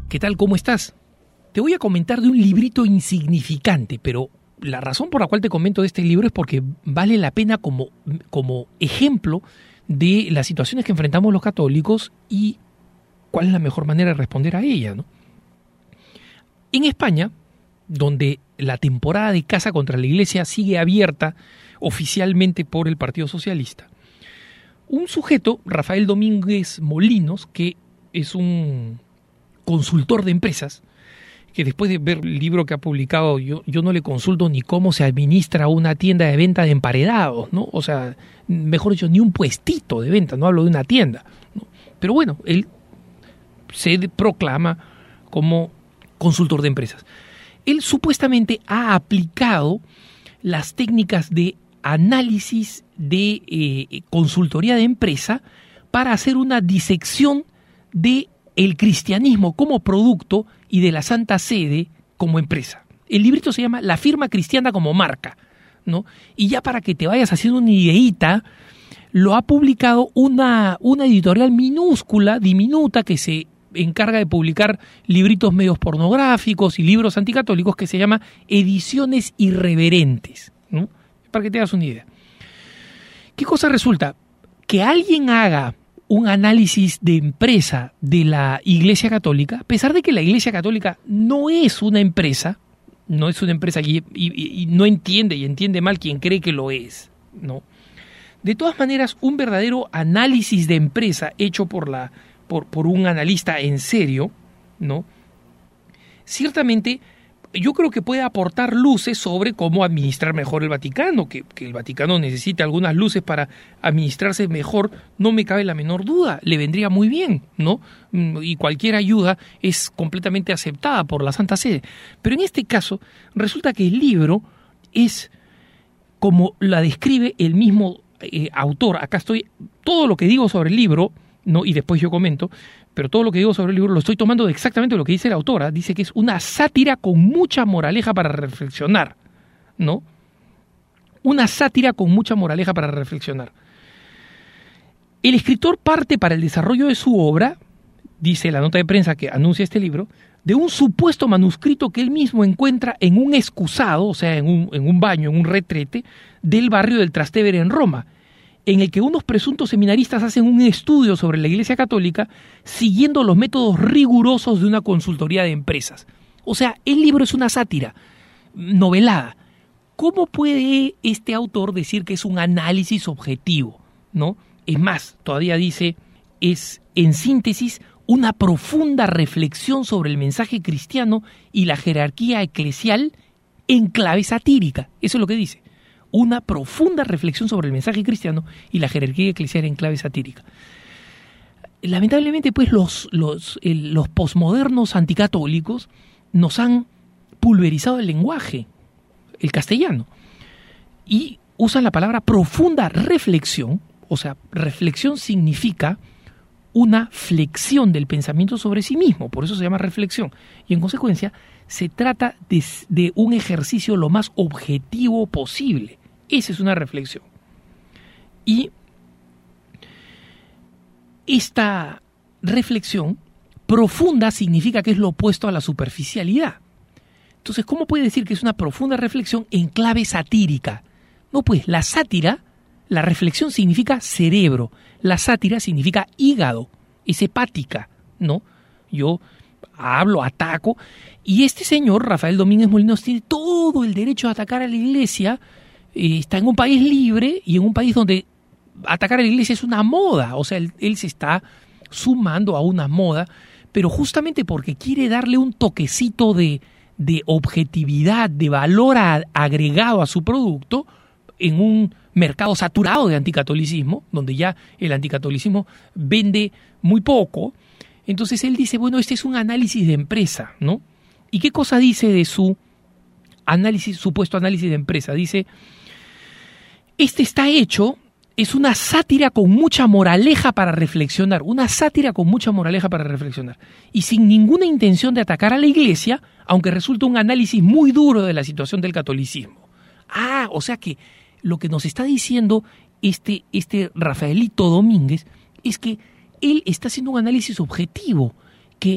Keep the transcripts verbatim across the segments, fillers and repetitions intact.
¿Qué tal? ¿Cómo estás? Te voy a comentar de un librito insignificante, pero la razón por la cual te comento de este libro es porque vale la pena como, como ejemplo de las situaciones que enfrentamos los católicos y cuál es la mejor manera de responder a ellas, ¿no? En España, donde la temporada de caza contra la Iglesia sigue abierta oficialmente por el Partido Socialista, un sujeto, Rafael Domínguez Molinos, que es un consultor de empresas, que después de ver el libro que ha publicado, yo, yo no le consulto ni cómo se administra una tienda de venta de emparedados, ¿no? O sea, mejor dicho, ni un puestito de venta, no hablo de una tienda, ¿no? Pero bueno, él se proclama como consultor de empresas. Él supuestamente ha aplicado las técnicas de análisis de eh, consultoría de empresa para hacer una disección de el cristianismo como producto y de la Santa Sede como empresa. El librito se llama La firma cristiana como marca, ¿no? Y ya para que te vayas haciendo una ideita, lo ha publicado una, una editorial minúscula, diminuta, que se encarga de publicar libritos medios pornográficos y libros anticatólicos, que se llama Ediciones Irreverentes, ¿no? Para que te hagas una idea. ¿Qué cosa resulta? Que alguien haga un análisis de empresa de la Iglesia Católica, a pesar de que la Iglesia Católica no es una empresa, no es una empresa y, y, y no entiende y entiende mal quien cree que lo es, ¿no? De todas maneras, un verdadero análisis de empresa hecho por, la, por, por un analista en serio, ¿no? Ciertamente, yo creo que puede aportar luces sobre cómo administrar mejor el Vaticano, que, que el Vaticano necesita algunas luces para administrarse mejor, no me cabe la menor duda, le vendría muy bien, ¿no? Y cualquier ayuda es completamente aceptada por la Santa Sede. Pero en este caso, resulta que el libro es como la describe el mismo eh, autor. Acá estoy, todo lo que digo sobre el libro, ¿no? Y después yo comento, pero todo lo que digo sobre el libro lo estoy tomando de exactamente lo que dice la autora. Dice que es una sátira con mucha moraleja para reflexionar, ¿no? Una sátira con mucha moraleja para reflexionar. El escritor parte para el desarrollo de su obra, dice la nota de prensa que anuncia este libro, de un supuesto manuscrito que él mismo encuentra en un excusado, o sea, en un, en un baño, en un retrete, del barrio del Trastevere en Roma, en el que unos presuntos seminaristas hacen un estudio sobre la Iglesia Católica siguiendo los métodos rigurosos de una consultoría de empresas. O sea, el libro es una sátira novelada. ¿Cómo puede este autor decir que es un análisis objetivo, ¿no? Es más, todavía dice, es en síntesis una profunda reflexión sobre el mensaje cristiano y la jerarquía eclesial en clave satírica. Eso es lo que dice. Una profunda reflexión sobre el mensaje cristiano y la jerarquía eclesial en clave satírica. Lamentablemente, pues, los, los, el, los posmodernos anticatólicos nos han pulverizado el lenguaje, el castellano, y usan la palabra profunda reflexión. O sea, reflexión significa una flexión del pensamiento sobre sí mismo, por eso se llama reflexión, y en consecuencia se trata de, de un ejercicio lo más objetivo posible. Esa es una reflexión. Y esta reflexión profunda significa que es lo opuesto a la superficialidad. Entonces, ¿cómo puede decir que es una profunda reflexión en clave satírica? No, pues la sátira, la reflexión significa cerebro, la sátira significa hígado, es hepática, ¿no? Yo hablo, ataco, y este señor, Rafael Domínguez Molinos, tiene todo el derecho a atacar a la Iglesia. Eh, está en un país libre y en un país donde atacar a la Iglesia es una moda, o sea, él, él se está sumando a una moda, pero justamente porque quiere darle un toquecito de, de objetividad, de valor a, agregado a su producto en un mercado saturado de anticatolicismo, donde ya el anticatolicismo vende muy poco. Entonces él dice, bueno, este es un análisis de empresa, ¿no? ¿Y qué cosa dice de su análisis, supuesto análisis de empresa? Dice, este está hecho, es una sátira con mucha moraleja para reflexionar, una sátira con mucha moraleja para reflexionar, y sin ninguna intención de atacar a la Iglesia, aunque resulta un análisis muy duro de la situación del catolicismo. Ah, o sea que lo que nos está diciendo este, este Rafaelito Domínguez es que él está haciendo un análisis objetivo, que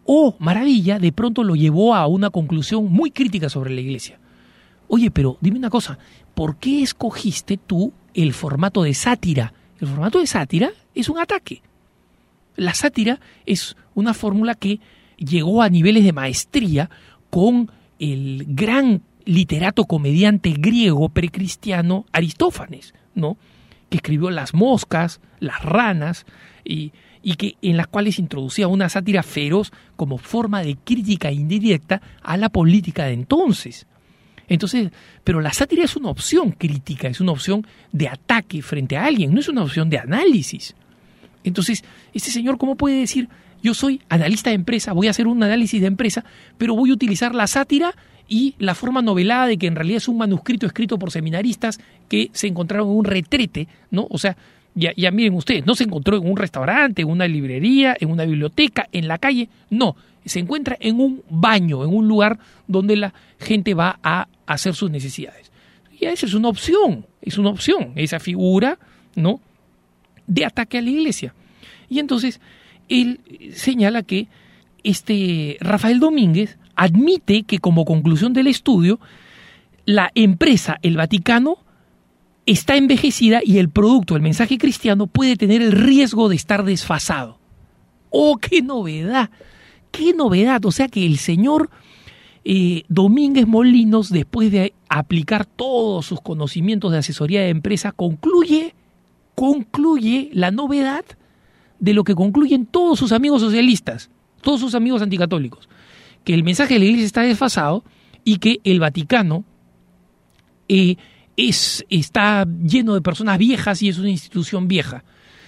oh, maravilla, de pronto lo llevó a una conclusión muy crítica sobre la iglesia. Oye, pero dime una cosa, ¿por qué escogiste tú el formato de sátira? El formato de sátira es un ataque. La sátira es una fórmula que llegó a niveles de maestría con el gran literato comediante griego precristiano Aristófanes, ¿no? Que escribió Las moscas, Las ranas, y, y que en las cuales introducía una sátira feroz como forma de crítica indirecta a la política de entonces. Entonces, pero la sátira es una opción crítica, es una opción de ataque frente a alguien, no es una opción de análisis. Entonces, este señor, ¿cómo puede decir, yo soy analista de empresa, voy a hacer un análisis de empresa, pero voy a utilizar la sátira y la forma novelada de que en realidad es un manuscrito escrito por seminaristas que se encontraron en un retrete, ¿no? O sea, ya, ya miren ustedes, no se encontró en un restaurante, en una librería, en una biblioteca, en la calle, no, se encuentra en un baño, en un lugar donde la gente va a hacer sus necesidades. Y esa es una opción, es una opción, esa figura, ¿no?, de ataque a la iglesia. Y entonces él señala que este Rafael Domínguez admite que como conclusión del estudio, la empresa, el Vaticano, está envejecida y el producto, el mensaje cristiano, puede tener el riesgo de estar desfasado. ¡Oh, qué novedad! ¡Qué novedad! O sea que el señor eh, Domínguez Molinos, después de aplicar todos sus conocimientos de asesoría de empresa, concluye, concluye la novedad de lo que concluyen todos sus amigos socialistas, todos sus amigos anticatólicos, que el mensaje de la iglesia está desfasado y que el Vaticano eh, es, está lleno de personas viejas y es una institución vieja.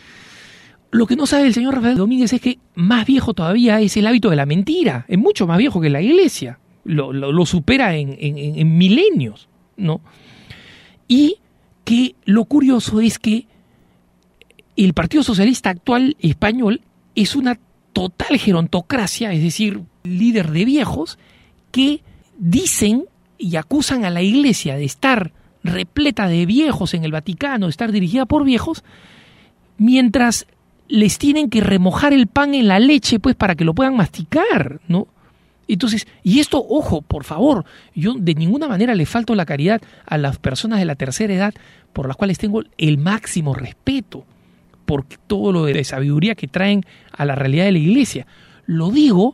Lo que no sabe el señor Rafael Domínguez es que más viejo todavía es el hábito de la mentira, es mucho más viejo que la iglesia, lo, lo, lo supera en, en, en milenios, ¿no? Y que lo curioso es que el Partido Socialista actual español es una total gerontocracia, es decir, líder de viejos, que dicen y acusan a la iglesia de estar repleta de viejos en el Vaticano, de estar dirigida por viejos, mientras les tienen que remojar el pan en la leche, pues, para que lo puedan masticar, ¿no? Entonces, y esto, ojo, por favor, yo de ninguna manera le falto la caridad a las personas de la tercera edad, por las cuales tengo el máximo respeto por todo lo de sabiduría que traen a la realidad de la iglesia. Lo digo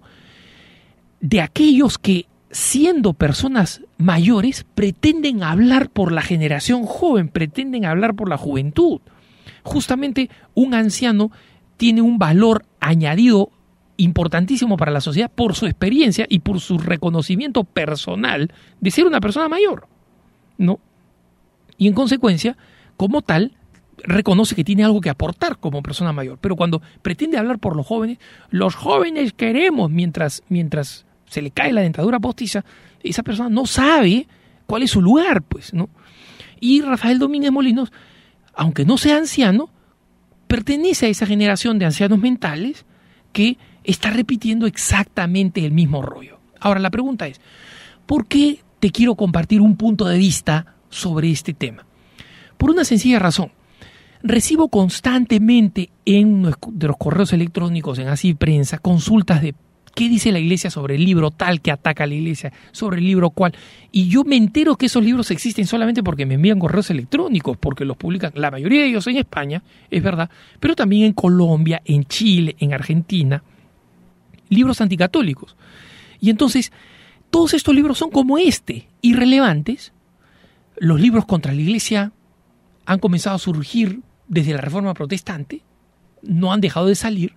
de aquellos que, siendo personas mayores, pretenden hablar por la generación joven, pretenden hablar por la juventud. Justamente un anciano tiene un valor añadido importantísimo para la sociedad por su experiencia y por su reconocimiento personal de ser una persona mayor, ¿no? Y en consecuencia, como tal, reconoce que tiene algo que aportar como persona mayor. Pero cuando pretende hablar por los jóvenes, los jóvenes queremos, mientras, mientras se le cae la dentadura postiza, esa persona no sabe cuál es su lugar, pues, ¿no? Y Rafael Domínguez Molinos, aunque no sea anciano, pertenece a esa generación de ancianos mentales que está repitiendo exactamente el mismo rollo. Ahora, la pregunta es, ¿por qué te quiero compartir un punto de vista sobre este tema? Por una sencilla razón. Recibo constantemente en de los correos electrónicos, en Así Prensa, consultas de qué dice la iglesia sobre el libro tal que ataca a la iglesia, sobre el libro cual. Y yo me entero que esos libros existen solamente porque me envían correos electrónicos, porque los publican, la mayoría de ellos en España, es verdad, pero también en Colombia, en Chile, en Argentina, libros anticatólicos. Y entonces, todos estos libros son como este, irrelevantes. Los libros contra la iglesia han comenzado a surgir desde la Reforma Protestante, no han dejado de salir.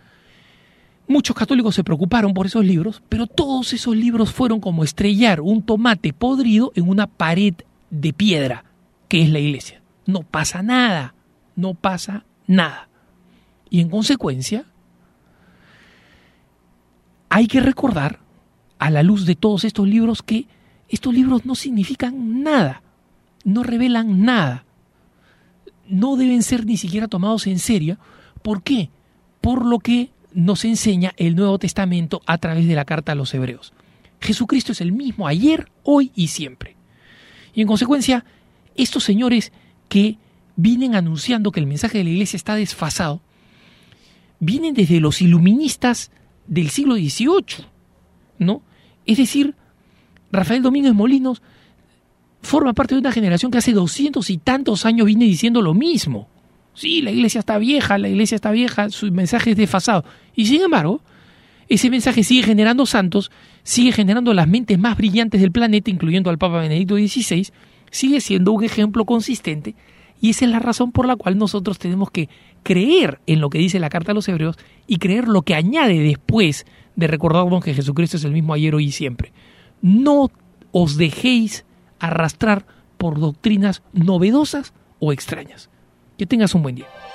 Muchos católicos se preocuparon por esos libros, pero todos esos libros fueron como estrellar un tomate podrido en una pared de piedra, que es la iglesia. No pasa nada, no pasa nada. Y en consecuencia, hay que recordar, a la luz de todos estos libros, que estos libros no significan nada, no revelan nada. No deben ser ni siquiera tomados en serio. ¿Por qué? Por lo que nos enseña el Nuevo Testamento a través de la carta a los Hebreos. Jesucristo es el mismo ayer, hoy y siempre. Y en consecuencia, estos señores que vienen anunciando que el mensaje de la iglesia está desfasado, vienen desde los iluministas del siglo dieciocho, ¿no? Es decir, Rafael Domínguez Molinos forma parte de una generación que hace doscientos y tantos años viene diciendo lo mismo. Sí, la iglesia está vieja, la iglesia está vieja, su mensaje es desfasado. Y sin embargo, ese mensaje sigue generando santos, sigue generando las mentes más brillantes del planeta, incluyendo al Papa Benedicto dieciséis, sigue siendo un ejemplo consistente, y esa es la razón por la cual nosotros tenemos que creer en lo que dice la Carta a los Hebreos y creer lo que añade después de recordarnos que Jesucristo es el mismo ayer, hoy y siempre. No os dejéis arrastrar por doctrinas novedosas o extrañas. Que tengas un buen día.